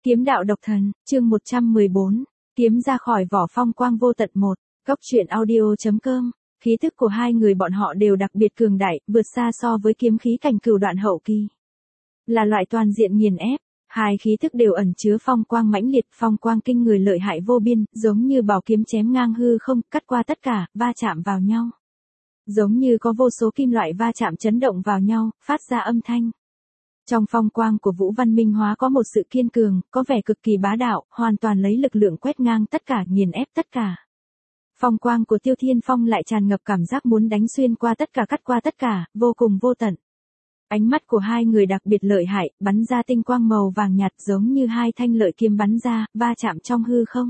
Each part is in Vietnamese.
Kiếm đạo độc thần, chương 114, kiếm ra khỏi vỏ phong quang vô tận 1, góc truyện audio.com, khí thức của hai người bọn họ đều đặc biệt cường đại, vượt xa so với kiếm khí cảnh cửu đoạn hậu kỳ. Là loại toàn diện nghiền ép, hai khí thức đều ẩn chứa phong quang mãnh liệt, phong quang kinh người lợi hại vô biên, giống như bảo kiếm chém ngang hư không, cắt qua tất cả, va chạm vào nhau. Giống như có vô số kim loại va chạm chấn động vào nhau, phát ra âm thanh. Trong phong quang của Vũ Văn Minh Hóa có một sự kiên cường, có vẻ cực kỳ bá đạo, hoàn toàn lấy lực lượng quét ngang tất cả, nghiền ép tất cả. Phong quang của Tiêu Thiên Phong lại tràn ngập cảm giác muốn đánh xuyên qua tất cả, cắt qua tất cả, vô cùng vô tận. Ánh mắt của hai người đặc biệt lợi hại, bắn ra tinh quang màu vàng nhạt giống như hai thanh lợi kiếm bắn ra, va chạm trong hư không.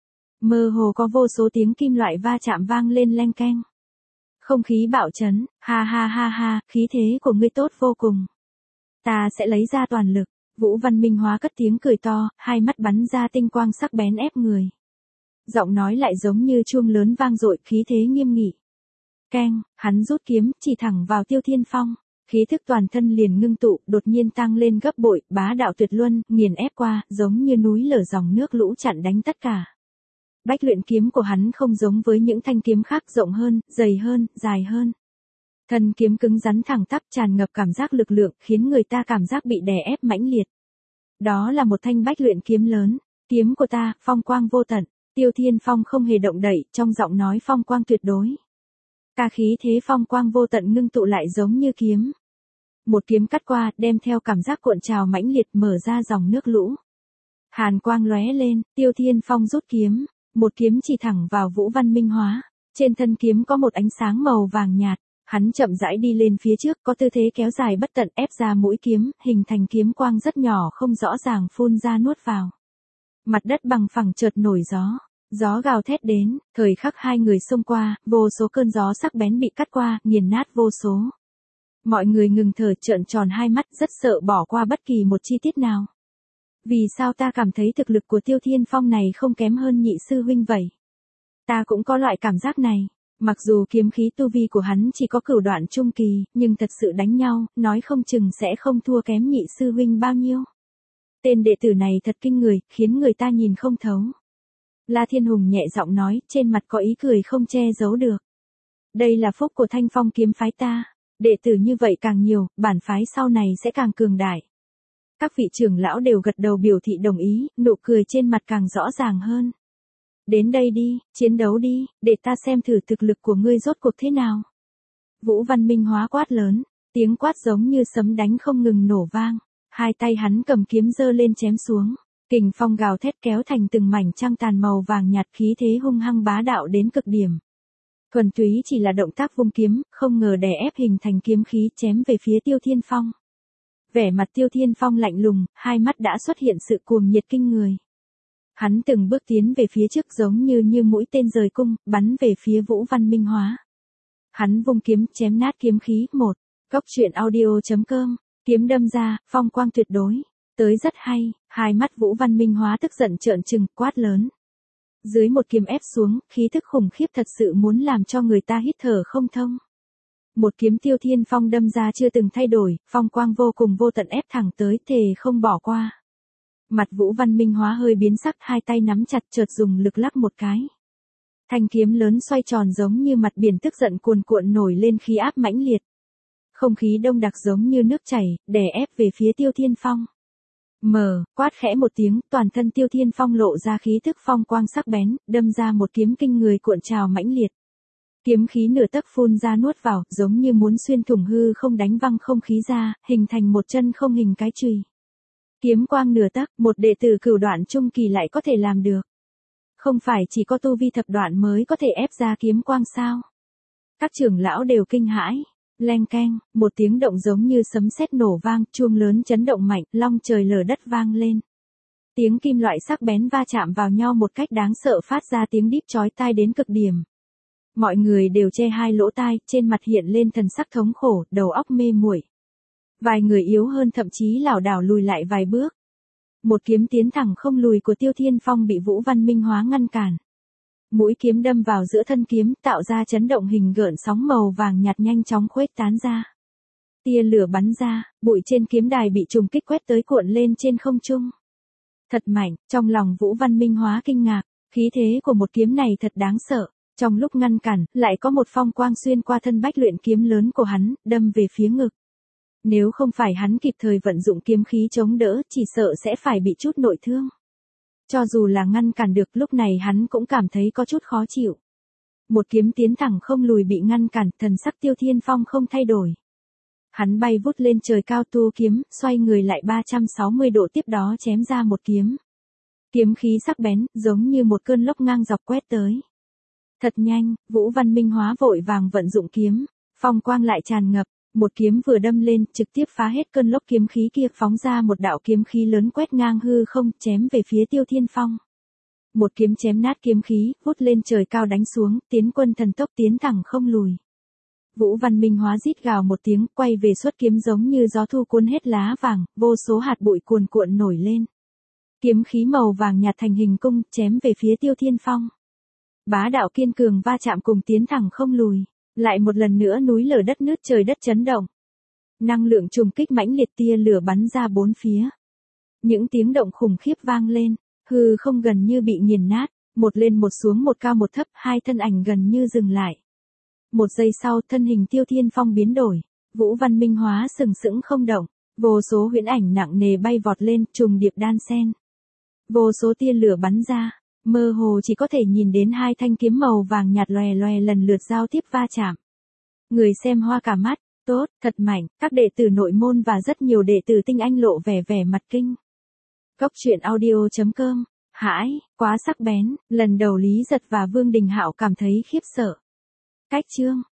Mơ hồ có vô số tiếng kim loại va chạm vang lên leng keng. Không khí bạo chấn, ha ha ha ha, khí thế của ngươi tốt vô cùng. Ta sẽ lấy ra toàn lực. Vũ Văn Minh Hóa cất tiếng cười to, hai mắt bắn ra tinh quang sắc bén ép người. Giọng nói lại giống như chuông lớn vang dội, khí thế nghiêm nghị. Keng, hắn rút kiếm, chỉ thẳng vào Tiêu Thiên Phong. Khí thức toàn thân liền ngưng tụ, đột nhiên tăng lên gấp bội, bá đạo tuyệt luân, nghiền ép qua, giống như núi lở dòng nước lũ chặn đánh tất cả. Bách luyện kiếm của hắn không giống với những thanh kiếm khác, rộng hơn, dày hơn, dài hơn. Thân kiếm cứng rắn thẳng tắp, tràn ngập cảm giác lực lượng, khiến người ta cảm giác bị đè ép mãnh liệt. Đó là một thanh bách luyện kiếm lớn. Kiếm của ta, phong quang vô tận. Tiêu Thiên Phong không hề động đậy, trong giọng nói phong quang tuyệt đối. Cả khí thế phong quang vô tận ngưng tụ lại giống như kiếm. Một kiếm cắt qua, đem theo cảm giác cuộn trào mãnh liệt, mở ra dòng nước lũ. Hàn quang lóe lên, Tiêu Thiên Phong rút kiếm. Một kiếm chỉ thẳng vào Vũ Văn Minh Hóa. Trên thân kiếm có một ánh sáng màu vàng nhạt. Hắn chậm rãi đi lên phía trước, có tư thế kéo dài bất tận, ép ra mũi kiếm, hình thành kiếm quang rất nhỏ không rõ ràng phun ra nuốt vào. Mặt đất bằng phẳng chợt nổi gió. Gió gào thét đến, thời khắc hai người xông qua, vô số cơn gió sắc bén bị cắt qua, nghiền nát vô số. Mọi người ngừng thở, trợn tròn hai mắt, rất sợ bỏ qua bất kỳ một chi tiết nào. Vì sao ta cảm thấy thực lực của Tiêu Thiên Phong này không kém hơn nhị sư huynh vậy? Ta cũng có loại cảm giác này. Mặc dù kiếm khí tu vi của hắn chỉ có cửu đoạn trung kỳ, nhưng thật sự đánh nhau, nói không chừng sẽ không thua kém nhị sư huynh bao nhiêu. Tên đệ tử này thật kinh người, khiến người ta nhìn không thấu. La Thiên Hùng nhẹ giọng nói, trên mặt có ý cười không che giấu được. Đây là phúc của Thanh Phong kiếm phái ta. Đệ tử như vậy càng nhiều, bản phái sau này sẽ càng cường đại. Các vị trưởng lão đều gật đầu biểu thị đồng ý, nụ cười trên mặt càng rõ ràng hơn. Đến đây đi, chiến đấu đi, để ta xem thử thực lực của ngươi rốt cuộc thế nào. Vũ Văn Minh Hóa quát lớn, tiếng quát giống như sấm đánh không ngừng nổ vang. Hai tay hắn cầm kiếm giơ lên chém xuống. Kình phong gào thét kéo thành từng mảnh trăng tàn màu vàng nhạt, khí thế hung hăng bá đạo đến cực điểm. Thuần túy chỉ là động tác vung kiếm, không ngờ đè ép hình thành kiếm khí chém về phía Tiêu Thiên Phong. Vẻ mặt Tiêu Thiên Phong lạnh lùng, hai mắt đã xuất hiện sự cuồng nhiệt kinh người. Hắn từng bước tiến về phía trước giống như mũi tên rời cung, bắn về phía Vũ Văn Minh Hóa. Hắn vung kiếm chém nát kiếm khí. 1. Góc truyện audio.com, kiếm đâm ra, phong quang tuyệt đối. Tới rất hay, hai mắt Vũ Văn Minh Hóa tức giận trợn trừng, quát lớn. Dưới một kiếm ép xuống, khí thức khủng khiếp thật sự muốn làm cho người ta hít thở không thông. Một kiếm Tiêu Thiên Phong đâm ra chưa từng thay đổi, phong quang vô cùng vô tận ép thẳng tới, thề không bỏ qua. Mặt Vũ Văn Minh Hóa hơi biến sắc, hai tay nắm chặt, chợt dùng lực lắc một cái. Thanh kiếm lớn xoay tròn giống như mặt biển tức giận cuồn cuộn nổi lên, khí áp mãnh liệt. Không khí đông đặc giống như nước chảy, đè ép về phía Tiêu Thiên Phong. Quát khẽ một tiếng, toàn thân Tiêu Thiên Phong lộ ra khí thức phong quang sắc bén, đâm ra một kiếm kinh người cuộn trào mãnh liệt. Kiếm khí nửa tấc phun ra nuốt vào, giống như muốn xuyên thủng hư không, đánh văng không khí ra, hình thành một chân không hình cái chùy. Kiếm quang nửa tấc, một đệ tử cửu đoạn trung kỳ lại có thể làm được. Không phải chỉ có tu vi thập đoạn mới có thể ép ra kiếm quang sao? Các trưởng lão đều kinh hãi. Leng keng, một tiếng động giống như sấm sét nổ vang, chuông lớn chấn động mạnh, long trời lở đất vang lên. Tiếng kim loại sắc bén va chạm vào nhau một cách đáng sợ, phát ra tiếng đíp chói tai đến cực điểm. Mọi người đều che hai lỗ tai, trên mặt hiện lên thần sắc thống khổ, đầu óc mê muội. Vài người yếu hơn thậm chí lảo đảo lùi lại vài bước. Một kiếm tiến thẳng không lùi của Tiêu Thiên Phong bị Vũ Văn Minh Hóa ngăn cản. Mũi kiếm đâm vào giữa thân kiếm, tạo ra chấn động hình gợn sóng màu vàng nhạt nhanh chóng khuếch tán ra. Tia lửa bắn ra, bụi trên kiếm đài bị trùng kích quét tới, cuộn lên trên không trung. Thật mạnh, trong lòng Vũ Văn Minh Hóa kinh ngạc, khí thế của một kiếm này thật đáng sợ. Trong lúc ngăn cản, lại có một phong quang xuyên qua thân bách luyện kiếm lớn của hắn, đâm về phía ngực. Nếu không phải hắn kịp thời vận dụng kiếm khí chống đỡ, chỉ sợ sẽ phải bị chút nội thương. Cho dù là ngăn cản được, lúc này hắn cũng cảm thấy có chút khó chịu. Một kiếm tiến thẳng không lùi bị ngăn cản, thần sắc Tiêu Thiên Phong không thay đổi. Hắn bay vút lên trời cao tu kiếm, xoay người lại 360 độ tiếp đó chém ra một kiếm. Kiếm khí sắc bén, giống như một cơn lốc ngang dọc quét tới. Thật nhanh, Vũ Văn Minh Hóa vội vàng vận dụng kiếm, phong quang lại tràn ngập, một kiếm vừa đâm lên, trực tiếp phá hết cơn lốc kiếm khí kia, phóng ra một đạo kiếm khí lớn quét ngang hư không, chém về phía Tiêu Thiên Phong. Một kiếm chém nát kiếm khí, vút lên trời cao đánh xuống, tiến quân thần tốc tiến thẳng không lùi. Vũ Văn Minh Hóa rít gào một tiếng, quay về xuất kiếm giống như gió thu cuốn hết lá vàng, vô số hạt bụi cuồn cuộn nổi lên. Kiếm khí màu vàng nhạt thành hình cung, chém về phía Tiêu Thiên Phong. Bá đạo kiên cường va chạm cùng tiến thẳng không lùi, lại một lần nữa núi lở đất nứt, trời đất chấn động. Năng lượng trùng kích mãnh liệt, tia lửa bắn ra bốn phía. Những tiếng động khủng khiếp vang lên, hư không gần như bị nghiền nát, một lên một xuống, một cao một thấp, hai thân ảnh gần như dừng lại. Một giây sau, thân hình Tiêu Thiên Phong biến đổi, Vũ Văn Minh Hóa sừng sững không động, vô số huyễn ảnh nặng nề bay vọt lên, trùng điệp đan xen. Vô số tia lửa bắn ra, mơ hồ chỉ có thể nhìn đến hai thanh kiếm màu vàng nhạt lòe lòe lần lượt giao tiếp va chạm. Người xem hoa cả mắt, tốt, thật mạnh, các đệ tử nội môn và rất nhiều đệ tử tinh anh lộ vẻ mặt kinh. Góc truyện audio.com, hãi, quá sắc bén, lần đầu Lý Giật và Vương Đình Hạo cảm thấy khiếp sợ. Cách chương